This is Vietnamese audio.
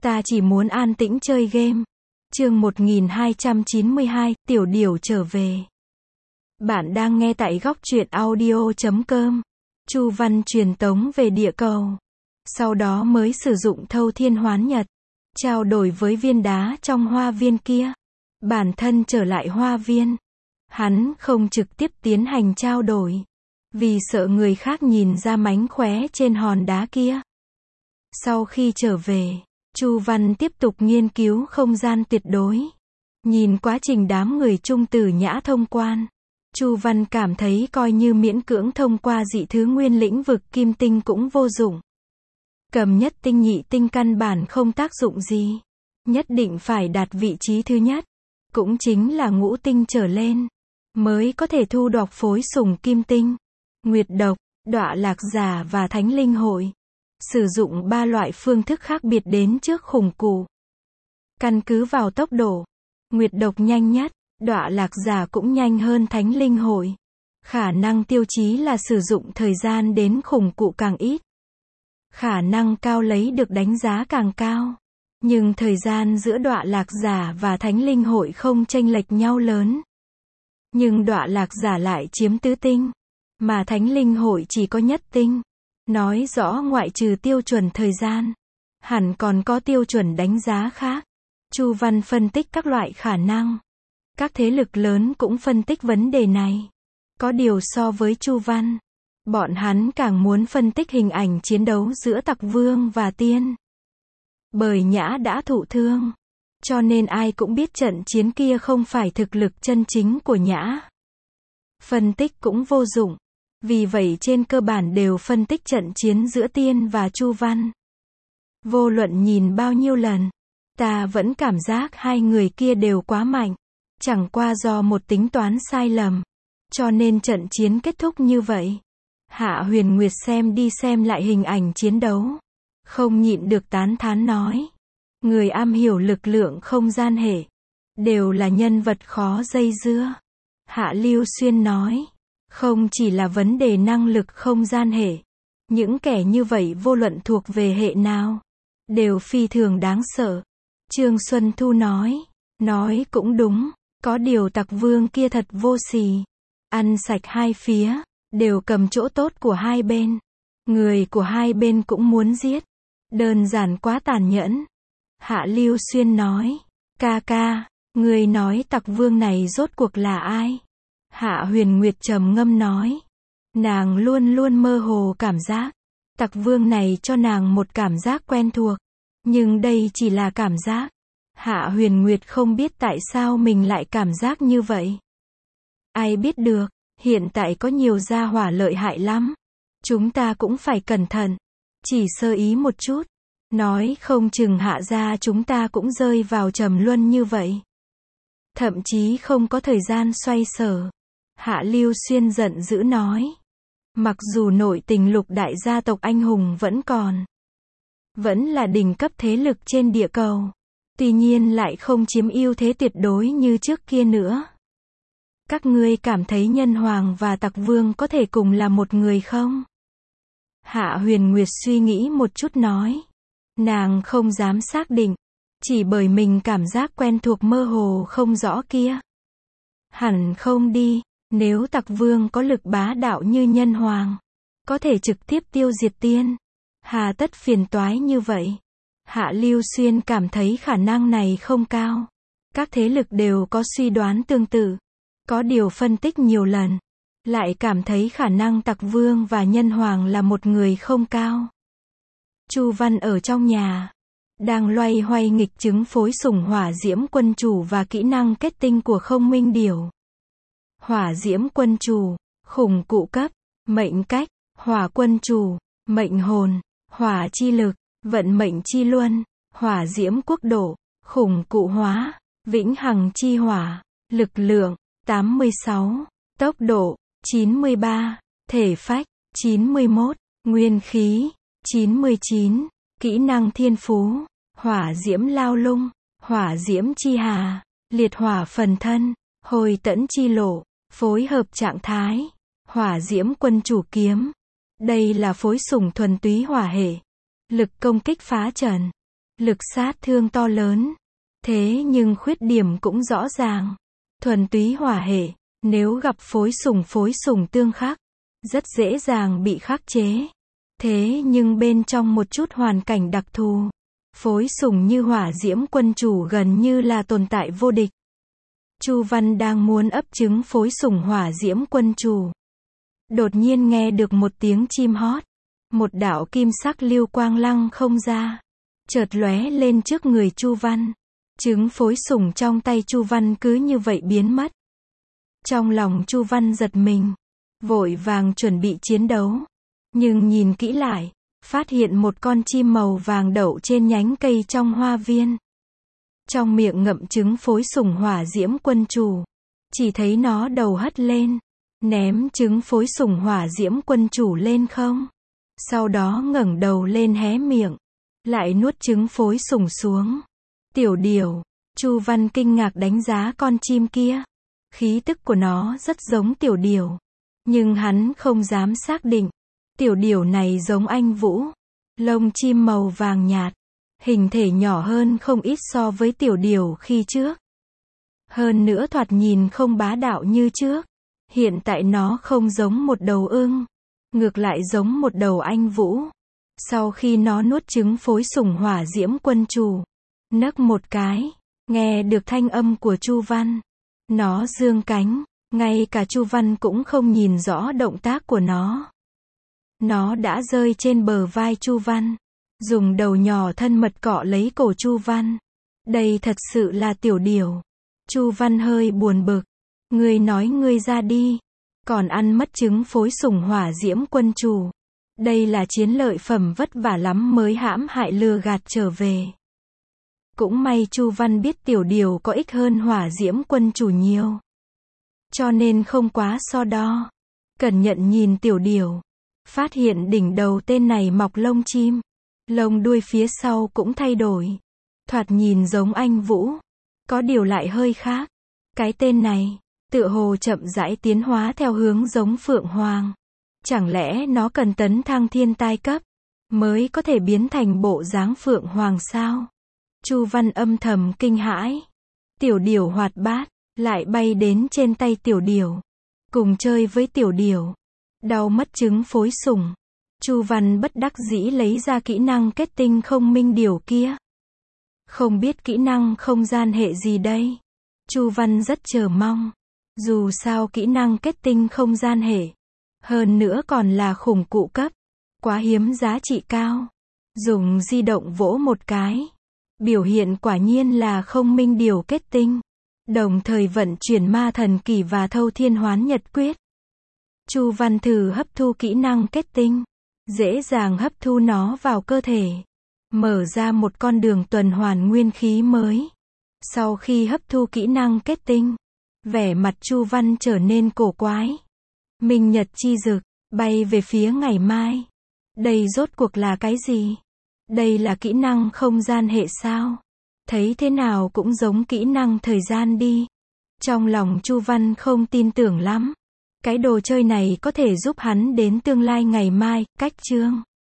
Ta chỉ muốn an tĩnh chơi game. Chương 1292, Tiểu Điểu trở về. Bạn đang nghe tại góc truyện audio.com. Chu Văn truyền tống về địa cầu. Sau đó mới sử dụng thâu thiên hoán nhật. Trao đổi với viên đá trong hoa viên kia. Bản thân trở lại hoa viên. Hắn không trực tiếp tiến hành trao đổi. Vì sợ người khác nhìn ra mánh khóe trên hòn đá kia. Sau khi trở về, Chu Văn tiếp tục nghiên cứu không gian tuyệt đối. Nhìn quá trình đám người Trung Tử Nhã thông quan, Chu Văn cảm thấy coi như miễn cưỡng thông qua dị thứ nguyên lĩnh vực kim tinh cũng vô dụng. Cầm nhất tinh nhị tinh căn bản không tác dụng gì. Nhất định phải đạt vị trí thứ nhất, cũng chính là ngũ tinh trở lên, mới có thể thu đọc phối sủng kim tinh, nguyệt độc, đọa lạc giả và thánh linh hội. Sử dụng 3 loại phương thức khác biệt đến trước khủng cụ. Căn cứ vào tốc độ, nguyệt độc nhanh nhất, đọa lạc giả cũng nhanh hơn thánh linh hội. Khả năng tiêu chí là sử dụng thời gian đến khủng cụ càng ít. Khả năng cao lấy được đánh giá càng cao. Nhưng thời gian giữa đọa lạc giả và thánh linh hội không chênh lệch nhau lớn. Nhưng đọa lạc giả lại chiếm tứ tinh, mà thánh linh hội chỉ có nhất tinh. Nói rõ ngoại trừ tiêu chuẩn thời gian, hẳn còn có tiêu chuẩn đánh giá khác. Chu Văn phân tích các loại khả năng. Các thế lực lớn cũng phân tích vấn đề này. Có điều so với Chu Văn, bọn hắn càng muốn phân tích hình ảnh chiến đấu giữa Tặc Vương và Tiên. Bởi Nhã đã thụ thương, cho nên ai cũng biết trận chiến kia không phải thực lực chân chính của Nhã. Phân tích cũng vô dụng. Vì vậy trên cơ bản đều phân tích trận chiến giữa Tiên và Chu Văn. Vô luận nhìn bao nhiêu lần, ta vẫn cảm giác hai người kia đều quá mạnh. Chẳng qua do một tính toán sai lầm, cho nên trận chiến kết thúc như vậy. Hạ Huyền Nguyệt xem đi xem lại hình ảnh chiến đấu, không nhịn được tán thán nói. Người am hiểu lực lượng không gian hệ, đều là nhân vật khó dây dưa. Hạ Lưu Xuyên nói. Không chỉ là vấn đề năng lực không gian hệ. Những kẻ như vậy vô luận thuộc về hệ nào, đều phi thường đáng sợ. Trương Xuân Thu nói. Nói cũng đúng, có điều Tặc Vương kia thật vô sỉ. Ăn sạch hai phía, đều cầm chỗ tốt của hai bên. Người của hai bên cũng muốn giết. Đơn giản quá tàn nhẫn. Hạ Lưu Xuyên nói. Ca ca, người nói Tặc Vương này rốt cuộc là ai? Hạ Huyền Nguyệt trầm ngâm nói. Nàng luôn luôn mơ hồ cảm giác. Tặc Vương này cho nàng một cảm giác quen thuộc. Nhưng đây chỉ là cảm giác. Hạ Huyền Nguyệt không biết tại sao mình lại cảm giác như vậy. Ai biết được, hiện tại có nhiều gia hỏa lợi hại lắm. Chúng ta cũng phải cẩn thận. Chỉ sơ ý một chút. Nói không chừng Hạ gia chúng ta cũng rơi vào trầm luân như vậy. Thậm chí không có thời gian xoay sở. Hạ Lưu Xuyên giận dữ nói. Mặc dù nội tình lục đại gia tộc anh hùng vẫn còn. Vẫn là đỉnh cấp thế lực trên địa cầu. Tuy nhiên lại không chiếm ưu thế tuyệt đối như trước kia nữa. Các ngươi cảm thấy Nhân Hoàng và Tặc Vương có thể cùng là một người không? Hạ Huyền Nguyệt suy nghĩ một chút nói. Nàng không dám xác định. Chỉ bởi mình cảm giác quen thuộc mơ hồ không rõ kia. Hẳn không đi. Nếu Tặc Vương có lực bá đạo như Nhân Hoàng, có thể trực tiếp tiêu diệt Tiên, hà tất phiền toái như vậy? Hạ Lưu Xuyên cảm thấy khả năng này không cao. Các thế lực đều có suy đoán tương tự. Có điều phân tích nhiều lần, lại cảm thấy khả năng Tặc Vương và Nhân Hoàng là một người không cao. Chu Văn ở trong nhà, đang loay hoay nghịch chứng phối sủng hỏa diễm quân chủ và kỹ năng kết tinh của Không Minh Điểu. Hỏa diễm quân chủ, khủng cụ cấp, mệnh cách, hỏa quân chủ, mệnh hồn, hỏa chi lực, vận mệnh chi luân, hỏa diễm quốc độ, khủng cụ hóa, vĩnh hằng chi hỏa, lực lượng, 86, tốc độ, 93, thể phách, 91, nguyên khí, 99, kỹ năng thiên phú, hỏa diễm lao lung, hỏa diễm chi hà, liệt hỏa phần thân, hồi tẫn chi lộ. Phối hợp trạng thái, hỏa diễm quân chủ kiếm. Đây là phối sủng thuần túy hỏa hệ. Lực công kích phá trần. lực sát thương to lớn. Thế nhưng khuyết điểm cũng rõ ràng. Thuần túy hỏa hệ, nếu gặp phối sủng tương khắc, rất dễ dàng bị khắc chế. Thế nhưng bên trong một chút hoàn cảnh đặc thù, phối sủng như hỏa diễm quân chủ gần như là tồn tại vô địch. Chu Văn đang muốn ấp trứng phối sủng hỏa diễm quân chủ. Đột nhiên nghe được một tiếng chim hót. Một đạo kim sắc lưu quang lăng không ra. Chợt lóe lên trước người Chu Văn. Trứng phối sủng trong tay Chu Văn cứ như vậy biến mất. Trong lòng Chu Văn giật mình. Vội vàng chuẩn bị chiến đấu. Nhưng nhìn kỹ lại, phát hiện một con chim màu vàng đậu trên nhánh cây trong hoa viên. Trong miệng ngậm trứng phối sủng hỏa diễm quân chủ. Chỉ thấy nó đầu hất lên, ném trứng phối sủng hỏa diễm quân chủ lên không. Sau đó ngẩng đầu lên hé miệng, lại nuốt trứng phối sủng xuống. Tiểu điểu, Chu Văn kinh ngạc đánh giá con chim kia. Khí tức của nó rất giống tiểu điểu, nhưng hắn không dám xác định. Tiểu điểu này giống anh Vũ, lông chim màu vàng nhạt, hình thể nhỏ hơn không ít so với tiểu điểu khi trước. Hơn nữa thoạt nhìn không bá đạo như trước. Hiện tại nó không giống một đầu ưng, ngược lại giống một đầu anh Vũ. Sau khi nó nuốt trứng phối sủng hỏa diễm quân chủ, nấc một cái, nghe được thanh âm của Chu Văn. Nó dương cánh, ngay cả Chu Văn cũng không nhìn rõ động tác của nó. Nó đã rơi trên bờ vai Chu Văn, dùng đầu nhỏ thân mật cọ lấy cổ Chu Văn. Đây thật sự là tiểu điểu. Chu Văn hơi buồn bực. Ngươi nói ngươi ra đi, còn ăn mất trứng phối sủng hỏa diễm quân chủ. Đây là chiến lợi phẩm vất vả lắm mới hãm hại lừa gạt trở về. Cũng may Chu Văn biết tiểu điểu có ích hơn hỏa diễm quân chủ nhiều, cho nên không quá so đo. Cẩn nhận nhìn tiểu điểu, phát hiện đỉnh đầu tên này mọc lông chim, lông đuôi phía sau cũng thay đổi. Thoạt nhìn giống anh Vũ, có điều lại hơi khác. Cái tên này, tựa hồ chậm rãi tiến hóa theo hướng giống phượng hoàng. Chẳng lẽ nó cần tấn thăng thiên tai cấp, mới có thể biến thành bộ dáng phượng hoàng sao? Chu Văn âm thầm kinh hãi. Tiểu điểu hoạt bát, lại bay đến trên tay tiểu điểu. Cùng chơi với tiểu điểu. Đau mất trứng phối sủng. Chu Văn bất đắc dĩ lấy ra kỹ năng kết tinh không minh điểu kia. Không biết kỹ năng không gian hệ gì đây? Chu Văn rất chờ mong. Dù sao kỹ năng kết tinh không gian hệ, hơn nữa còn là khủng cụ cấp, quá hiếm giá trị cao. Dùng di động vỗ một cái, biểu hiện quả nhiên là không minh điểu kết tinh, đồng thời vận chuyển ma thần kỳ và thâu thiên hoán nhật quyết. Chu Văn thử hấp thu kỹ năng kết tinh, dễ dàng hấp thu nó vào cơ thể, mở ra một con đường tuần hoàn nguyên khí mới. Sau khi hấp thu kỹ năng kết tinh, vẻ mặt Chu Văn trở nên cổ quái. Minh nhật chi dực, bay về phía ngày mai. Đây rốt cuộc là cái gì? Đây là kỹ năng không gian hệ sao? Thấy thế nào cũng giống kỹ năng thời gian đi. Trong lòng Chu Văn không tin tưởng lắm. Cái đồ chơi này có thể giúp hắn đến tương lai ngày mai, cách chương.